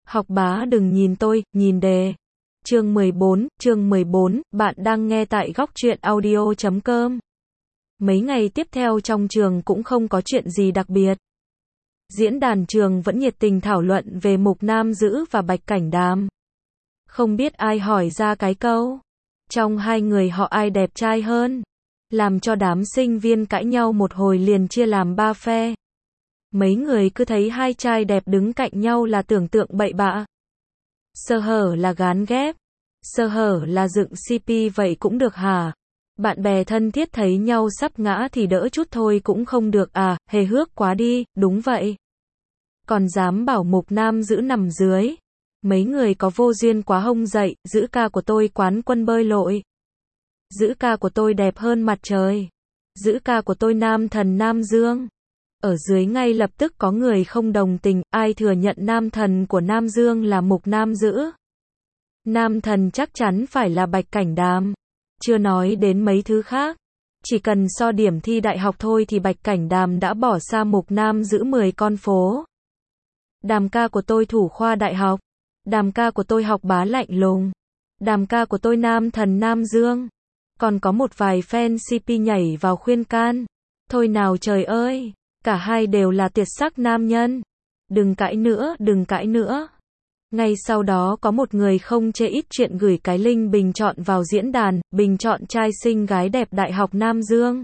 Học bá đừng nhìn tôi, nhìn đề. Chương 14, bạn đang nghe tại góc truyện audio.com. Mấy ngày tiếp theo trong trường cũng không có chuyện gì đặc biệt. Diễn đàn trường vẫn nhiệt tình thảo luận về Mục Nam Dữ và Bạch Cảnh Đàm. Không biết ai hỏi ra cái câu, trong hai người họ ai đẹp trai hơn, làm cho đám sinh viên cãi nhau một hồi liền chia làm ba phe. Mấy người cứ thấy hai trai đẹp đứng cạnh nhau là tưởng tượng bậy bạ. Sơ hở là gán ghép, sơ hở là dựng CP vậy cũng được hả? Bạn bè thân thiết thấy nhau sắp ngã thì đỡ chút thôi cũng không được à, hề hước quá đi, đúng vậy. Còn dám bảo Mục Nam Dữ nằm dưới. Mấy người có vô duyên quá hông dậy, Dữ ca của tôi quán quân bơi lội. Dữ ca của tôi đẹp hơn mặt trời. Dữ ca của tôi nam thần Nam Dương. Ở dưới ngay lập tức có người không đồng tình, ai thừa nhận nam thần của Nam Dương là Mục Nam Dữ. Nam thần chắc chắn phải là Bạch Cảnh Đàm. Chưa nói đến mấy thứ khác. Chỉ cần so điểm thi đại học thôi thì Bạch Cảnh Đàm đã bỏ xa Mục Nam Dữ 10 con phố. Đàm ca của tôi thủ khoa đại học. Đàm ca của tôi học bá lạnh lùng. Đàm ca của tôi nam thần Nam Dương. Còn có một vài fan CP nhảy vào khuyên can. Thôi nào trời ơi, cả hai đều là tuyệt sắc nam nhân. Đừng cãi nữa, đừng cãi nữa. Ngay sau đó có một người không chê ít chuyện gửi cái link bình chọn vào diễn đàn, bình chọn trai xinh gái đẹp Đại học Nam Dương.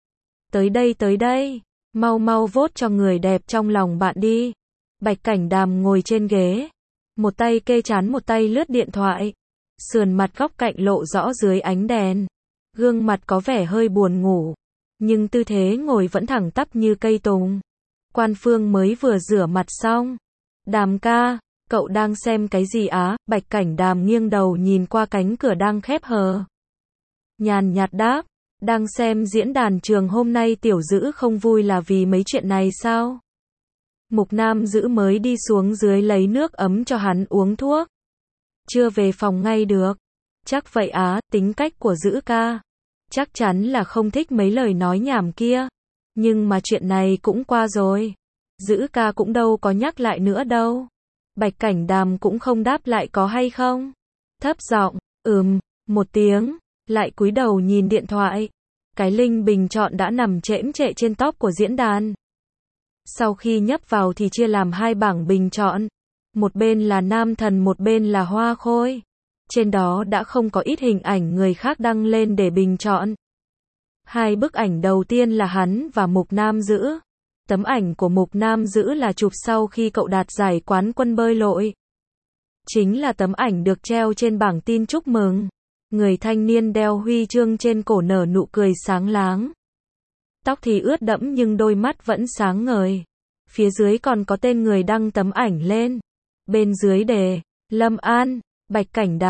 Tới đây, mau mau vote cho người đẹp trong lòng bạn đi. Bạch Cảnh Đàm ngồi trên ghế, một tay kê trán một tay lướt điện thoại, sườn mặt góc cạnh lộ rõ dưới ánh đèn, gương mặt có vẻ hơi buồn ngủ, nhưng tư thế ngồi vẫn thẳng tắp như cây tùng. Quan Phương mới vừa rửa mặt xong. Đàm ca, cậu đang xem cái gì á? Bạch Cảnh Đàm nghiêng đầu nhìn qua cánh cửa đang khép hờ. Nhàn nhạt đáp, đang xem diễn đàn trường hôm nay Tiểu Dữ không vui là vì mấy chuyện này sao? Mục Nam Dữ mới đi xuống dưới lấy nước ấm cho hắn uống thuốc. Chưa về phòng ngay được. Chắc vậy á, tính cách của Dữ ca. Chắc chắn là không thích mấy lời nói nhảm kia. Nhưng mà chuyện này cũng qua rồi. Dữ ca cũng đâu có nhắc lại nữa đâu. Bạch Cảnh Đàm cũng không đáp lại có hay không. Thấp giọng, một tiếng, lại cúi đầu nhìn điện thoại. Cái link bình chọn đã nằm chễm chệ trên top của diễn đàn. Sau khi nhấp vào thì chia làm hai bảng bình chọn. Một bên là nam thần, một bên là hoa khôi. Trên đó đã không có ít hình ảnh người khác đăng lên để bình chọn. Hai bức ảnh đầu tiên là hắn và Mục Nam Dữ. Tấm ảnh của Mục Nam Dữ là chụp sau khi cậu đạt giải quán quân bơi lội. Chính là tấm ảnh được treo trên bảng tin chúc mừng. Người thanh niên đeo huy chương trên cổ nở nụ cười sáng láng. Tóc thì ướt đẫm nhưng đôi mắt vẫn sáng ngời. Phía dưới còn có tên người đăng tấm ảnh lên. Bên dưới đề, Lâm An, Bạch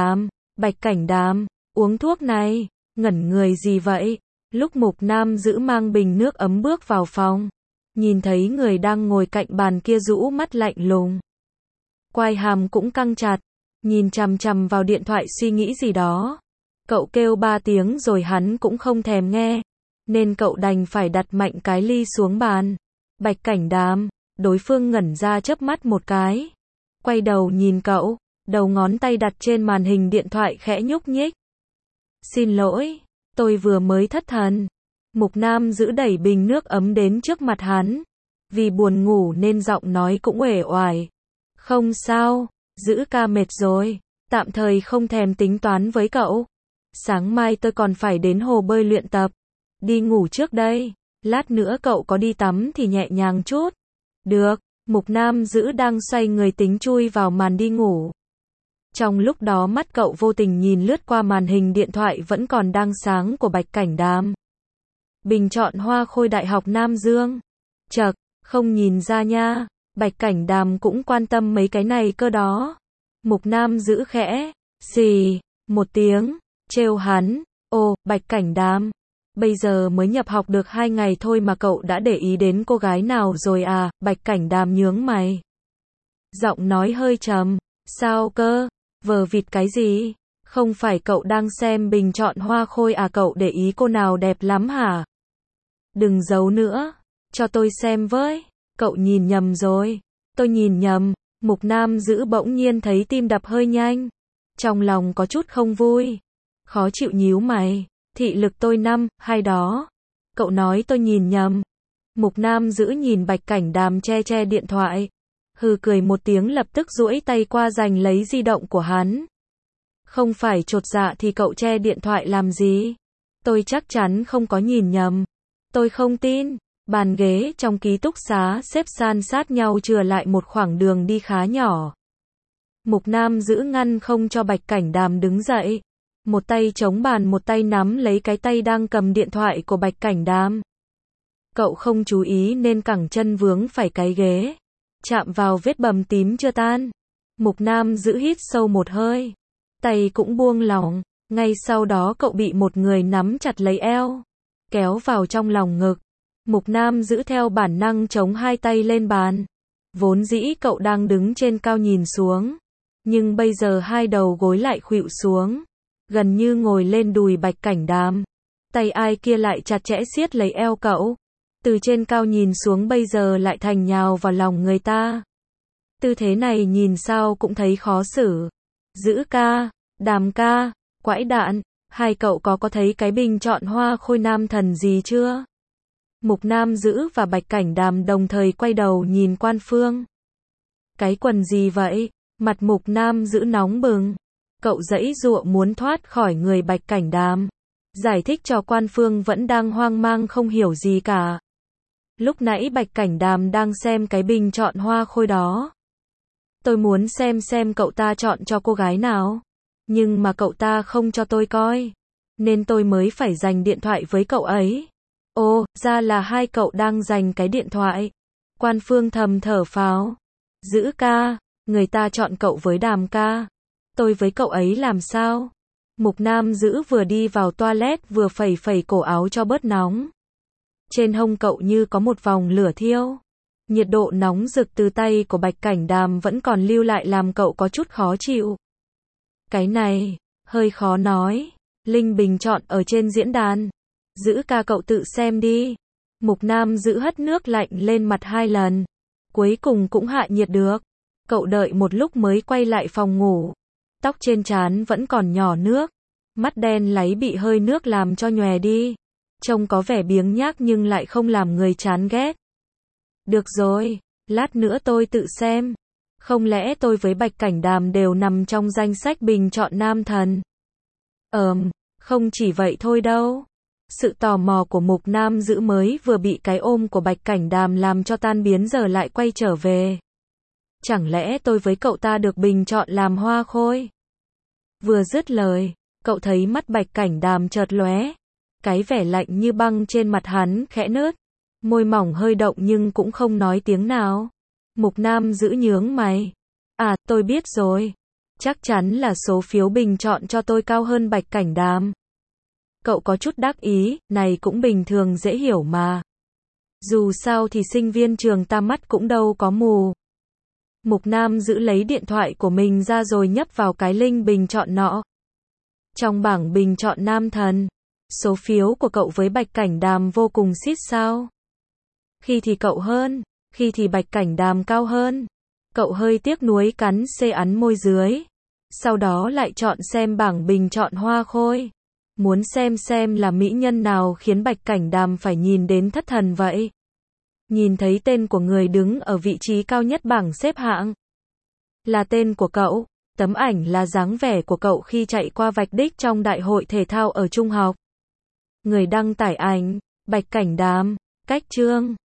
Cảnh Đàm, uống thuốc này, ngẩn người gì vậy? Lúc Mục Nam Dữ mang bình nước ấm bước vào phòng, nhìn thấy người đang ngồi cạnh bàn kia rũ mắt lạnh lùng. Quai hàm cũng căng chặt, nhìn chằm chằm vào điện thoại suy nghĩ gì đó. Cậu kêu 3 tiếng rồi hắn cũng không thèm nghe, nên cậu đành phải đặt mạnh cái ly xuống bàn. Bạch Cảnh Đàm, đối phương ngẩn ra chớp mắt một cái. Quay đầu nhìn cậu, đầu ngón tay đặt trên màn hình điện thoại khẽ nhúc nhích. Xin lỗi, tôi vừa mới thất thần. Mục Nam Dữ đẩy bình nước ấm đến trước mặt hắn. Vì buồn ngủ nên giọng nói cũng uể oải. Không sao, Dữ ca mệt rồi, tạm thời không thèm tính toán với cậu. Sáng mai tôi còn phải đến hồ bơi luyện tập. Đi ngủ trước đây, lát nữa cậu có đi tắm thì nhẹ nhàng chút. Được, Mục Nam Dữ đang xoay người tính chui vào màn đi ngủ. Trong lúc đó mắt cậu vô tình nhìn lướt qua màn hình điện thoại vẫn còn đang sáng của Bạch Cảnh Đàm. Bình chọn hoa khôi Đại học Nam Dương. Chậc, không nhìn ra nha, Bạch Cảnh Đàm cũng quan tâm mấy cái này cơ đó. Mục Nam Dữ khẽ, xì, một tiếng, trêu hắn, ồ, Bạch Cảnh Đàm, bây giờ mới nhập học được 2 ngày thôi mà cậu đã để ý đến cô gái nào rồi à? Bạch Cảnh Đàm nhướng mày. Giọng nói hơi trầm, sao cơ, vờ vịt cái gì? Không phải cậu đang xem bình chọn hoa khôi à, cậu để ý cô nào đẹp lắm hả? Đừng giấu nữa, cho tôi xem với. Cậu nhìn nhầm rồi. Tôi nhìn nhầm. Mục Nam Dữ bỗng nhiên thấy tim đập hơi nhanh. Trong lòng có chút không vui. Khó chịu nhíu mày. Thị lực tôi 5, hay đó. Cậu nói tôi nhìn nhầm. Mục Nam Dữ nhìn Bạch Cảnh Đàm che điện thoại. Hừ cười một tiếng lập tức duỗi tay qua giành lấy di động của hắn. Không phải chột dạ thì cậu che điện thoại làm gì? Tôi chắc chắn không có nhìn nhầm. Tôi không tin. Bàn ghế trong ký túc xá xếp san sát nhau chừa lại một khoảng đường đi khá nhỏ. Mục Nam Dữ ngăn không cho Bạch Cảnh Đàm đứng dậy. Một tay chống bàn một tay nắm lấy cái tay đang cầm điện thoại của Bạch Cảnh Đàm. Cậu không chú ý nên cẳng chân vướng phải cái ghế. Chạm vào vết bầm tím chưa tan. Mục Nam Dữ hít sâu một hơi. Tay cũng buông lỏng. Ngay sau đó cậu bị một người nắm chặt lấy eo. Kéo vào trong lòng ngực. Mục Nam Dữ theo bản năng chống hai tay lên bàn. Vốn dĩ cậu đang đứng trên cao nhìn xuống. Nhưng bây giờ hai đầu gối lại khuỵu xuống. Gần như ngồi lên đùi Bạch Cảnh Đàm. Tay ai kia lại chặt chẽ siết lấy eo cậu. Từ trên cao nhìn xuống bây giờ lại thành nhào vào lòng người ta. Tư thế này nhìn sao cũng thấy khó xử. Dữ ca, Đàm ca, quãi đạn, hai cậu có thấy cái bình chọn hoa khôi nam thần gì chưa? Mục Nam Dữ và Bạch Cảnh Đàm đồng thời quay đầu nhìn Quan Phương. Cái quần gì vậy? Mặt Mục Nam Dữ nóng bừng. Cậu giãy giụa muốn thoát khỏi người Bạch Cảnh Đàm. Giải thích cho Quan Phương vẫn đang hoang mang không hiểu gì cả. Lúc nãy Bạch Cảnh Đàm đang xem cái bình chọn hoa khôi đó. Tôi muốn xem cậu ta chọn cho cô gái nào. Nhưng mà cậu ta không cho tôi coi. Nên tôi mới phải giành điện thoại với cậu ấy. Ồ, ra là hai cậu đang giành cái điện thoại. Quan Phương thầm thở phào. Dữ ca, người ta chọn cậu với Đàm ca. Tôi với cậu ấy làm sao? Mục Nam Dữ vừa đi vào toilet vừa phẩy cổ áo cho bớt nóng. Trên hông cậu như có một vòng lửa thiêu. Nhiệt độ nóng rực từ tay của Bạch Cảnh Đàm vẫn còn lưu lại làm cậu có chút khó chịu. Cái này, hơi khó nói. Linh bình chọn ở trên diễn đàn. Dữ ca cậu tự xem đi. Mục Nam Dữ hất nước lạnh lên mặt 2 lần. Cuối cùng cũng hạ nhiệt được. Cậu đợi một lúc mới quay lại phòng ngủ. Tóc trên trán vẫn còn nhỏ nước. Mắt đen láy bị hơi nước làm cho nhòe đi. Trông có vẻ biếng nhác nhưng lại không làm người chán ghét. Được rồi, lát nữa tôi tự xem. Không lẽ tôi với Bạch Cảnh Đàm đều nằm trong danh sách bình chọn nam thần? Không chỉ vậy thôi đâu. Sự tò mò của Mục Nam Dữ mới vừa bị cái ôm của Bạch Cảnh Đàm làm cho tan biến giờ lại quay trở về. Chẳng lẽ tôi với cậu ta được bình chọn làm hoa khôi? Vừa dứt lời, cậu thấy mắt Bạch Cảnh Đàm chợt lóe. Cái vẻ lạnh như băng trên mặt hắn khẽ nứt. Môi mỏng hơi động nhưng cũng không nói tiếng nào. Mục Nam Dữ nhướng mày. À, tôi biết rồi. Chắc chắn là số phiếu bình chọn cho tôi cao hơn Bạch Cảnh Đàm. Cậu có chút đắc ý, này cũng bình thường dễ hiểu mà. Dù sao thì sinh viên trường ta mắt cũng đâu có mù. Mục Nam Dữ lấy điện thoại của mình ra rồi nhấp vào cái link bình chọn nọ. Trong bảng bình chọn nam thần, số phiếu của cậu với Bạch Cảnh Đàm vô cùng xít sao. Khi thì cậu hơn, khi thì Bạch Cảnh Đàm cao hơn. Cậu hơi tiếc nuối cắn ấn môi dưới. Sau đó lại chọn xem bảng bình chọn hoa khôi. Muốn xem là mỹ nhân nào khiến Bạch Cảnh Đàm phải nhìn đến thất thần vậy. Nhìn thấy tên của người đứng ở vị trí cao nhất bảng xếp hạng. Là tên của cậu. Tấm ảnh là dáng vẻ của cậu khi chạy qua vạch đích trong đại hội thể thao ở trung học. Người đăng tải ảnh, Bạch Cảnh Đàm, cách chương.